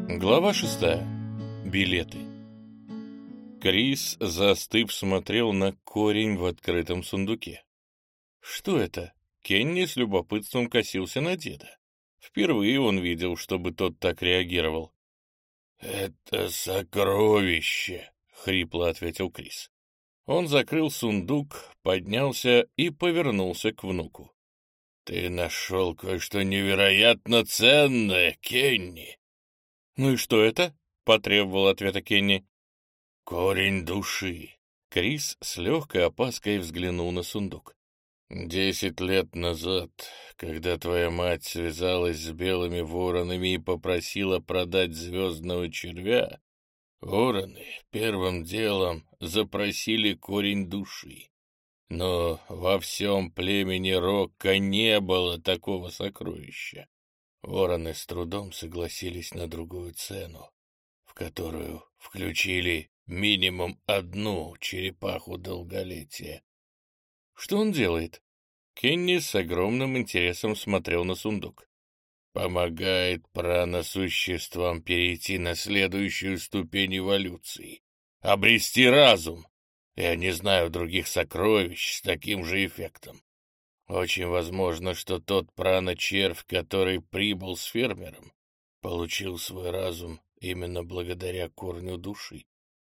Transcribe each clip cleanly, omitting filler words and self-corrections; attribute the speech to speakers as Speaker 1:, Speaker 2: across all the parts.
Speaker 1: Глава 6. Билеты. Крис, застыв, смотрел на корень в открытом сундуке. Что это? Кенни с любопытством косился на деда. Впервые он видел, чтобы тот так реагировал. «Это сокровище», — хрипло ответил Крис. Он закрыл сундук, поднялся и повернулся к внуку. «Ты нашел кое-что невероятно ценное, Кенни». «Ну и что это?» — потребовал ответа Кенни. «Корень души». Крис с легкой опаской взглянул на сундук. 10 лет назад, когда твоя мать связалась с белыми воронами и попросила продать звездного червя, вороны первым делом запросили корень души. Но во всем племени Рокка не было такого сокровища. Вороны с трудом согласились на другую цену, в которую включили минимум одну черепаху долголетия. Что он делает? Кенни с огромным интересом смотрел на сундук. Помогает праносуществам перейти на следующую ступень эволюции, обрести разум. Я не знаю других сокровищ с таким же эффектом. Очень возможно, что тот прано-червь, который прибыл с фермером, получил свой разум именно благодаря корню души.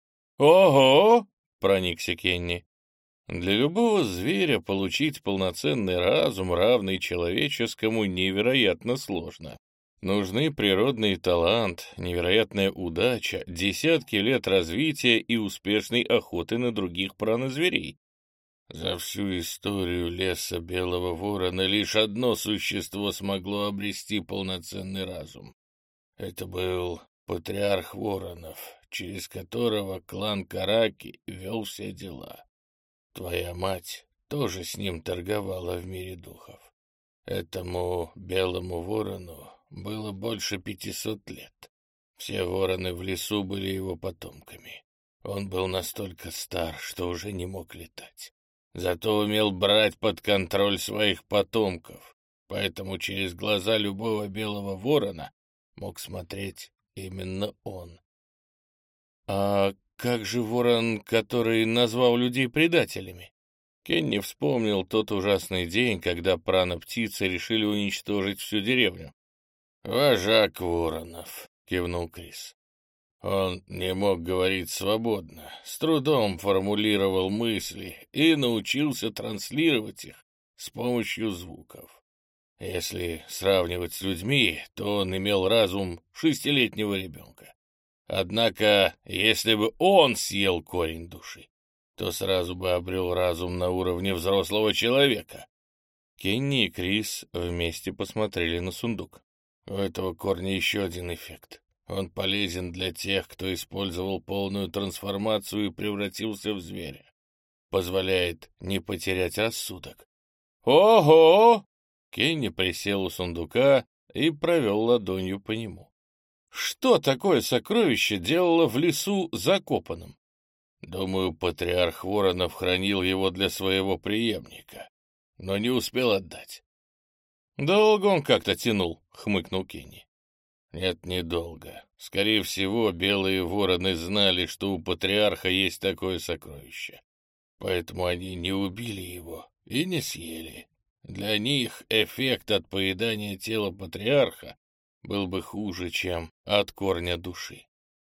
Speaker 1: «Ого!» — проникся Кенни. Для любого зверя получить полноценный разум, равный человеческому, невероятно сложно. Нужны природный талант, невероятная удача, десятки лет развития и успешной охоты на других пранозверей. За всю историю леса Белого Ворона лишь одно существо смогло обрести полноценный разум. Это был патриарх воронов, через которого клан Караки вел все дела. Твоя мать тоже с ним торговала в мире духов. Этому белому ворону было больше 500 лет. Все вороны в лесу были его потомками. Он был настолько стар, что уже не мог летать. Зато умел брать под контроль своих потомков, поэтому через глаза любого белого ворона мог смотреть именно он. «А как же ворон, который назвал людей предателями?» Кенни вспомнил тот ужасный день, когда прано-птицы решили уничтожить всю деревню. «Вожак воронов», — кивнул Крис. Он не мог говорить свободно, с трудом формулировал мысли и научился транслировать их с помощью звуков. Если сравнивать с людьми, то он имел разум 6-летнего ребенка. Однако, если бы он съел корень души, то сразу бы обрел разум на уровне взрослого человека. Кенни и Крис вместе посмотрели на сундук. У этого корня еще один эффект. Он полезен для тех, кто использовал полную трансформацию и превратился в зверя. Позволяет не потерять рассудок. «Ого!» Кенни присел у сундука и провел ладонью по нему. «Что такое сокровище делало в лесу закопанным?» «Думаю, патриарх воронов хранил его для своего преемника, но не успел отдать». «Долго он как-то тянул», — хмыкнул Кенни. «Нет, недолго. Скорее всего, белые вороны знали, что у патриарха есть такое сокровище. Поэтому они не убили его и не съели. Для них эффект от поедания тела патриарха был бы хуже, чем от корня души.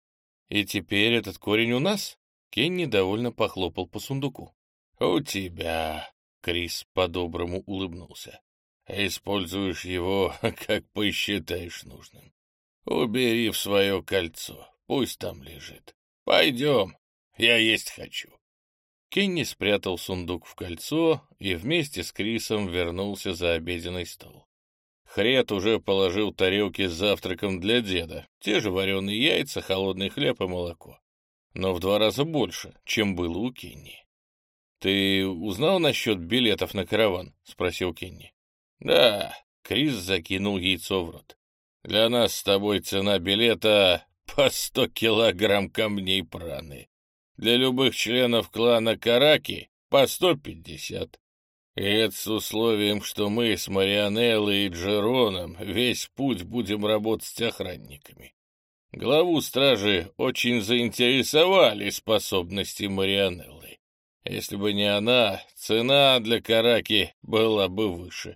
Speaker 1: И теперь этот корень у нас?» Кенни довольно похлопал по сундуку. «У тебя», — Крис по-доброму улыбнулся. «Используешь его, как посчитаешь нужным. Убери в свое кольцо, пусть там лежит. Пойдем, я есть хочу». Кенни спрятал сундук в кольцо и вместе с Крисом вернулся за обеденный стол. Хрет уже положил тарелки с завтраком для деда, те же вареные яйца, холодный хлеб и молоко. Но в 2 раза больше, чем было у Кенни. «Ты узнал насчет билетов на караван?» — спросил Кенни. «Да», — Крис закинул яйцо в рот. «Для нас с тобой цена билета по 100 килограмм камней праны. Для любых членов клана Караки по 150. И это с условием, что мы с Марианеллой и Джероном весь путь будем работать охранниками. Главу стражи очень заинтересовали способности Марианеллы. Если бы не она, цена для Караки была бы выше.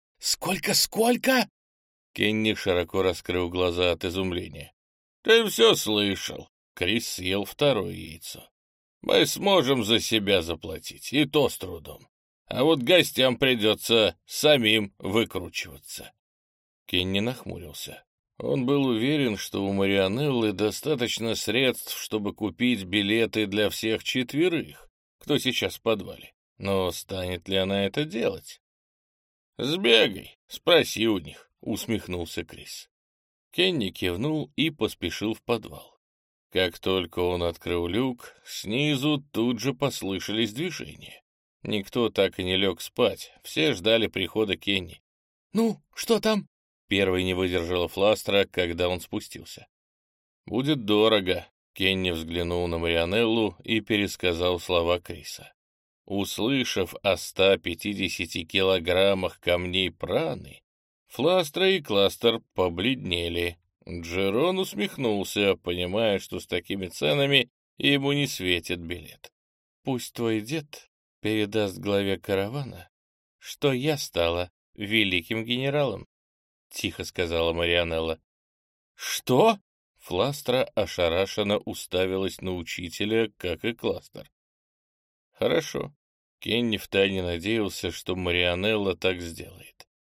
Speaker 1: «Сколько?» Кенни широко раскрыл глаза от изумления. «Ты все слышал». Крис съел второе яйцо. «Мы сможем за себя заплатить, и то с трудом. А вот гостям придется самим выкручиваться». Кенни нахмурился. Он был уверен, что у Марианеллы достаточно средств, чтобы купить билеты для всех четверых, кто сейчас в подвале. Но станет ли она это делать? «Сбегай, спроси у них», — усмехнулся Крис. Кенни кивнул и поспешил в подвал. Как только он открыл люк, снизу тут же послышались движения. Никто так и не лег спать, все ждали прихода Кенни. «Ну, что там?» Первой не выдержала Фластера, когда он спустился. «Будет дорого», — Кенни взглянул на Марианеллу и пересказал слова Криса. Услышав о 150 килограммах камней праны, Фластер и Кластер побледнели. Джерон усмехнулся, понимая, что с такими ценами ему не светит билет. «Пусть твой дед передаст главе каравана, что я стала великим генералом», — тихо сказала Марианелла. «Что?» Фластра ошарашенно уставилась на учителя, как и Кластер. «Хорошо». Кенни втайне надеялся, что Марианелла так сделает.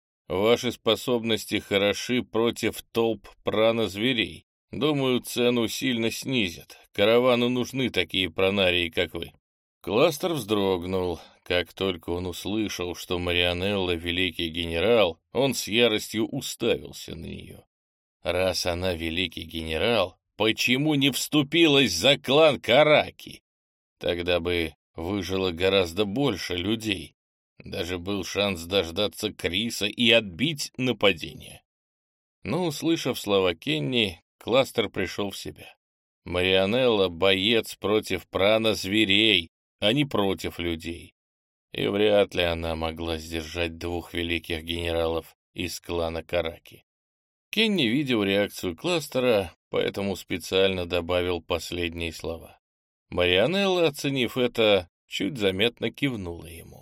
Speaker 1: «Ваши способности хороши против толп пранозверей. Думаю, цену сильно снизят. Каравану нужны такие пранарии, как вы». Кластер вздрогнул. Как только он услышал, что Марианелла — великий генерал, он с яростью уставился на нее. Раз она великий генерал, почему не вступилась за клан Караки? Тогда бы выжило гораздо больше людей. Даже был шанс дождаться Криса и отбить нападение. Но, услышав слова Кенни, Кластер пришел в себя. Марианелла — боец против прана-зверей, а не против людей. И вряд ли она могла сдержать двух великих генералов из клана Караки. Кенни видел реакцию Кластера, поэтому специально добавил последние слова. Марианелла, оценив это, чуть заметно кивнула ему.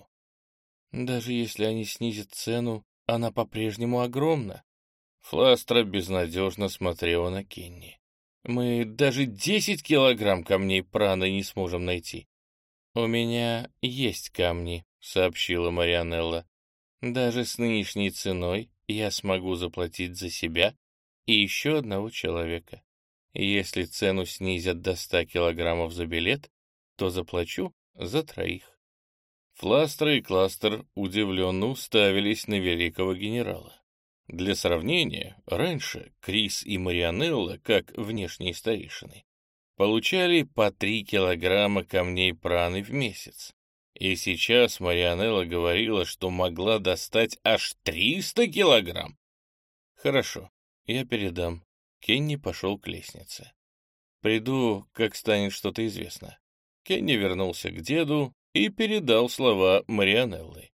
Speaker 1: «Даже если они снизят цену, она по-прежнему огромна». Фластра безнадежно смотрела на Кенни. «Мы даже 10 килограмм камней праны не сможем найти». «У меня есть камни», — сообщила Марианелла. «Даже с нынешней ценой я смогу заплатить за себя и еще одного человека. Если цену снизят до 100 килограммов за билет, то заплачу за 3». Фластер и Кластер удивленно уставились на великого генерала. Для сравнения, раньше Крис и Марианелла, как внешние старейшины, получали по 3 килограмма камней праны в месяц. И сейчас Марианелла говорила, что могла достать аж 300 килограмм. «Хорошо, я передам». Кенни пошел к лестнице. «Приду, как станет что-то известно». Кенни вернулся к деду и передал слова Марианеллы.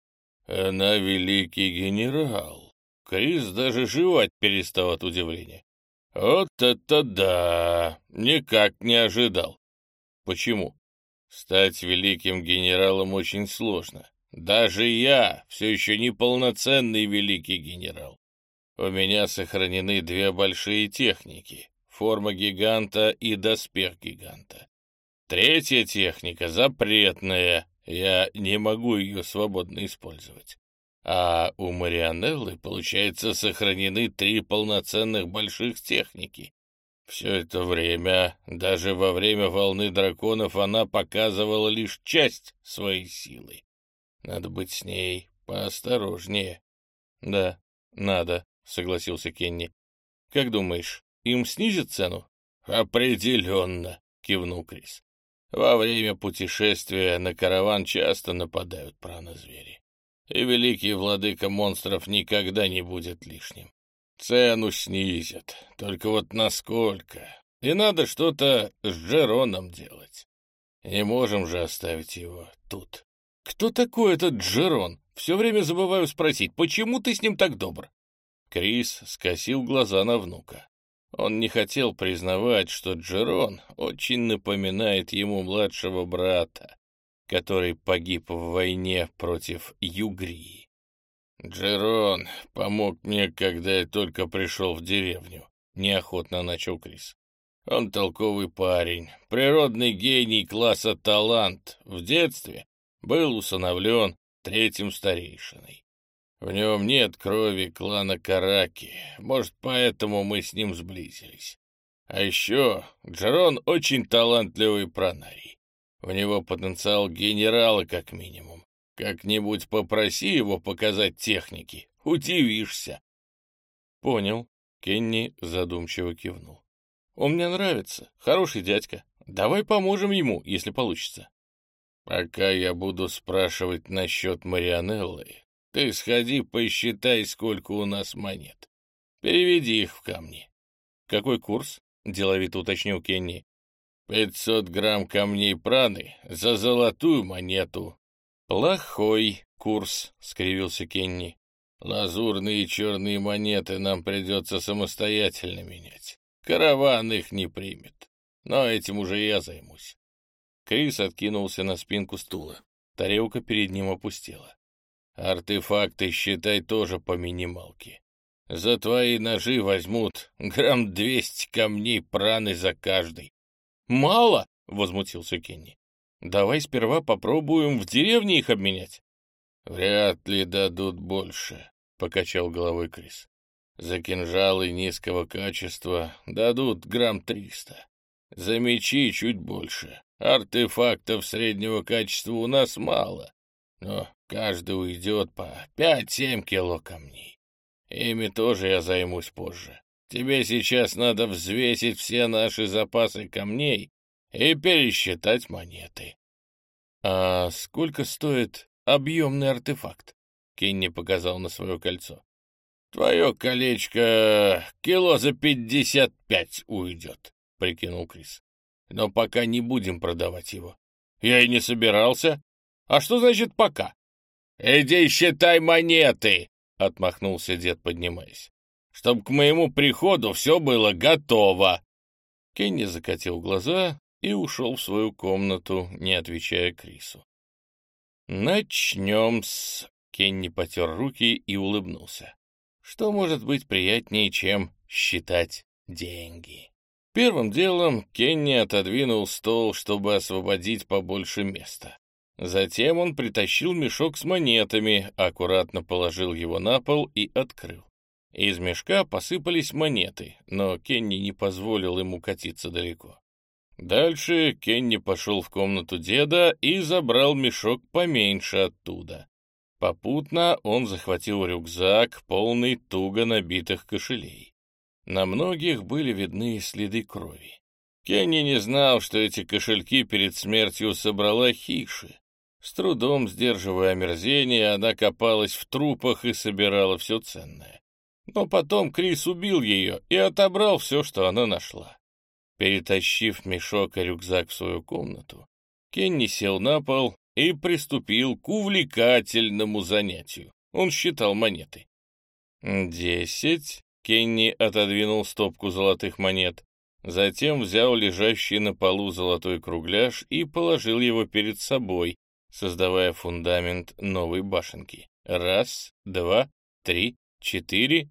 Speaker 1: «Она великий генерал». Крис даже жевать перестал от удивления. «Вот это да! Никак не ожидал». «Почему?» «Стать великим генералом очень сложно. Даже я все еще не полноценный великий генерал. У меня сохранены 2 большие техники — форма гиганта и доспех гиганта. 3-я техника запретная, я не могу ее свободно использовать. А у Марианеллы, получается, сохранены 3 полноценных больших техники. Все это время, даже во время волны драконов, она показывала лишь часть своей силы. Надо быть с ней поосторожнее». «Да, надо», — согласился Кенни. «Как думаешь, им снизят цену?» «Определенно», — кивнул Крис. «Во время путешествия на караван часто нападают пранозвери, и великий владыка монстров никогда не будет лишним. Цену снизят, только вот насколько? И надо что-то с Джероном делать. Не можем же оставить его тут». «Кто такой этот Джерон? Все время забываю спросить, почему ты с ним так добр?» Крис скосил глаза на внука. Он не хотел признавать, что Джерон очень напоминает ему младшего брата, который погиб в войне против Югрии. «Джерон помог мне, когда я только пришел в деревню», — неохотно начал Крис. «Он толковый парень, природный гений класса талант. В детстве был усыновлен третьим старейшиной. В нем нет крови клана Караки, может, поэтому мы с ним сблизились. А еще Джерон очень талантливый пронарий. У него потенциал генерала как минимум. Как-нибудь попроси его показать техники, удивишься». «Понял», — Кенни задумчиво кивнул. «Он мне нравится, хороший дядька. Давай поможем ему, если получится». «Пока я буду спрашивать насчет Марианеллы, ты сходи посчитай, сколько у нас монет. Переведи их в камни». «Какой курс?» — деловито уточнил Кенни. 500 грамм камней праны за золотую монету». «Плохой курс», — скривился Кенни. «Лазурные и черные монеты нам придется самостоятельно менять. Караван их не примет. Но этим уже я займусь». Крис откинулся на спинку стула. Тарелка перед ним опустела. «Артефакты, считай, тоже по минималке. За твои ножи возьмут грамм 200 камней праны за каждый». «Мало?» — возмутился Кенни. «Давай сперва попробуем в деревне их обменять». «Вряд ли дадут больше», — покачал головой Крис. «За кинжалы низкого качества дадут грамм 300. За мечи чуть больше. Артефактов среднего качества у нас мало, но каждый уйдет по 5-7 кило камней. Ими тоже я займусь позже. Тебе сейчас надо взвесить все наши запасы камней и пересчитать монеты». «А сколько стоит объемный артефакт?» Кенни показал на свое кольцо. «Твое колечко кило за 55 уйдет», — прикинул Крис. «Но пока не будем продавать его». «Я и не собирался. А что значит «пока»?» «Иди считай монеты», — отмахнулся дед, поднимаясь. «Чтоб к моему приходу все было готово». Кенни закатил глаза и ушел в свою комнату, не отвечая Крису. «Начнем с...» — Кенни потер руки и улыбнулся. «Что может быть приятнее, чем считать деньги?» Первым делом Кенни отодвинул стол, чтобы освободить побольше места. Затем он притащил мешок с монетами, аккуратно положил его на пол и открыл. Из мешка посыпались монеты, но Кенни не позволил ему катиться далеко. Дальше Кенни пошел в комнату деда и забрал мешок поменьше оттуда. Попутно он захватил рюкзак, полный туго набитых кошелей. На многих были видны следы крови. Кенни не знал, что эти кошельки перед смертью собрала Хиши. С трудом сдерживая омерзение, она копалась в трупах и собирала все ценное. Но потом Крис убил ее и отобрал все, что она нашла. Перетащив мешок и рюкзак в свою комнату, Кенни сел на пол и приступил к увлекательному занятию. Он считал монеты. 10. Кенни отодвинул стопку золотых монет. Затем взял лежащий на полу золотой кругляш и положил его перед собой, создавая фундамент новой башенки. 1, 2, 3, 4,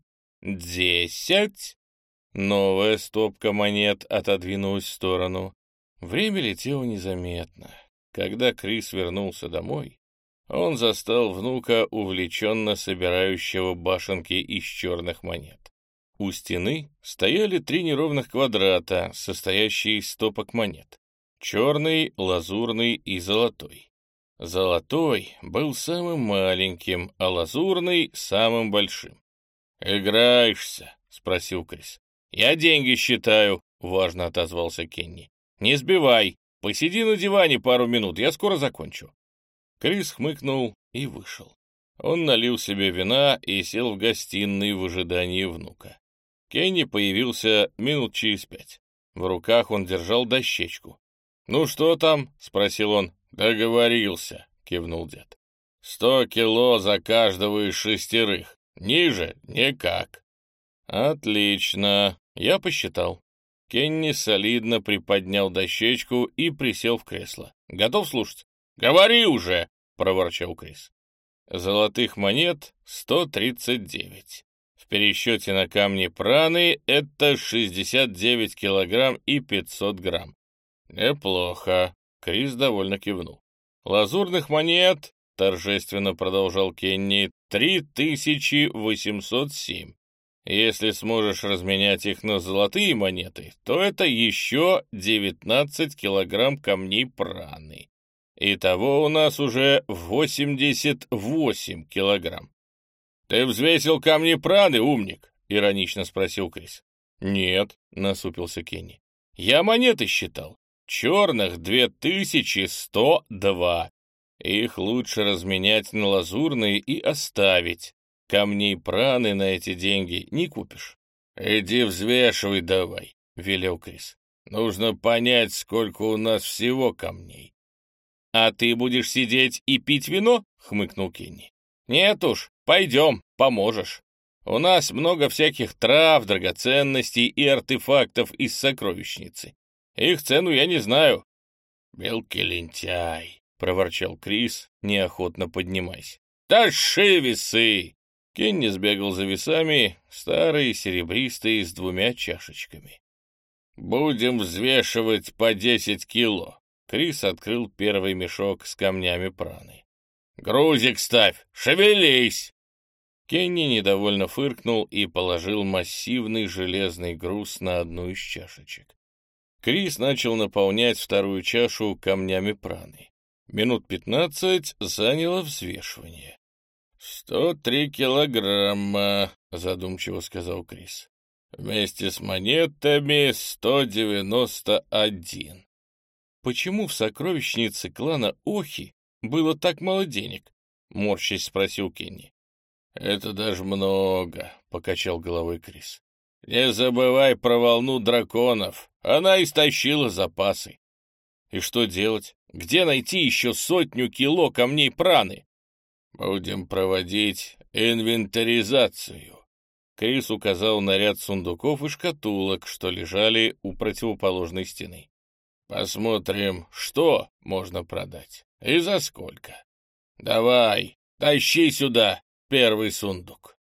Speaker 1: 10. Новая стопка монет отодвинулась в сторону. Время летело незаметно. Когда Крис вернулся домой, он застал внука, увлеченно собирающего башенки из черных монет. У стены стояли 3 неровных квадрата, состоящие из стопок монет. Черный, лазурный и золотой. Золотой был самым маленьким, а лазурный — самым большим. «Играешься?» — спросил Крис. «Я деньги считаю», — важно отозвался Кенни. «Не сбивай. Посиди на диване пару минут, я скоро закончу». Крис хмыкнул и вышел. Он налил себе вина и сел в гостиной в ожидании внука. Кенни появился минут через 5. В руках он держал дощечку. «Ну что там?» — спросил он. «Договорился», — кивнул дед. 100 кило за каждого из 6. Ниже никак». «Отлично», Я посчитал. Кенни солидно приподнял дощечку и присел в кресло. «Готов слушать?» «Говори уже!» — проворчал Крис. Золотых монет 139. В пересчете на камни праны это 69 килограмм и 500 грамм. Неплохо. Крис довольно кивнул. Лазурных монет, торжественно продолжал Кенни, 3807. Если сможешь разменять их на золотые монеты, то это еще 19 килограмм камней праны. Итого у нас уже 88 килограмм. «Ты взвесил камни праны, умник?» — иронично спросил Крис. «Нет», — насупился Кенни. «Я монеты считал. Черных 2102. Их лучше разменять на лазурные и оставить. Камней праны на эти деньги не купишь». «Иди взвешивай давай», — велел Крис. «Нужно понять, сколько у нас всего камней». «А ты будешь сидеть и пить вино?» — хмыкнул Кенни. «Нет уж, пойдем, поможешь. У нас много всяких трав, драгоценностей и артефактов из сокровищницы. Их цену я не знаю». «Мелкий лентяй», — проворчал Крис, неохотно поднимаясь. «Тащи весы!» Кенни сбегал за весами, старые, серебристые, с 2 чашечками. «Будем взвешивать по 10 кило». Крис открыл первый мешок с камнями праны. «Грузик ставь! Шевелись!» Кенни недовольно фыркнул и положил массивный железный груз на одну из чашечек. Крис начал наполнять вторую чашу камнями праны. Минут 15 заняло взвешивание. 103 килограмма, задумчиво сказал Крис. Вместе с монетами 191. «Почему в сокровищнице клана Охи было так мало денег?» — морщись спросил Кенни. «Это даже много», — покачал головой Крис. «Не забывай про волну драконов. Она истощила запасы». «И что делать? Где найти еще 100 кило камней праны?» «Будем проводить инвентаризацию». Крис указал на ряд сундуков и шкатулок, что лежали у противоположной стены. «Посмотрим, что можно продать и за сколько. Давай, тащи сюда первый сундук».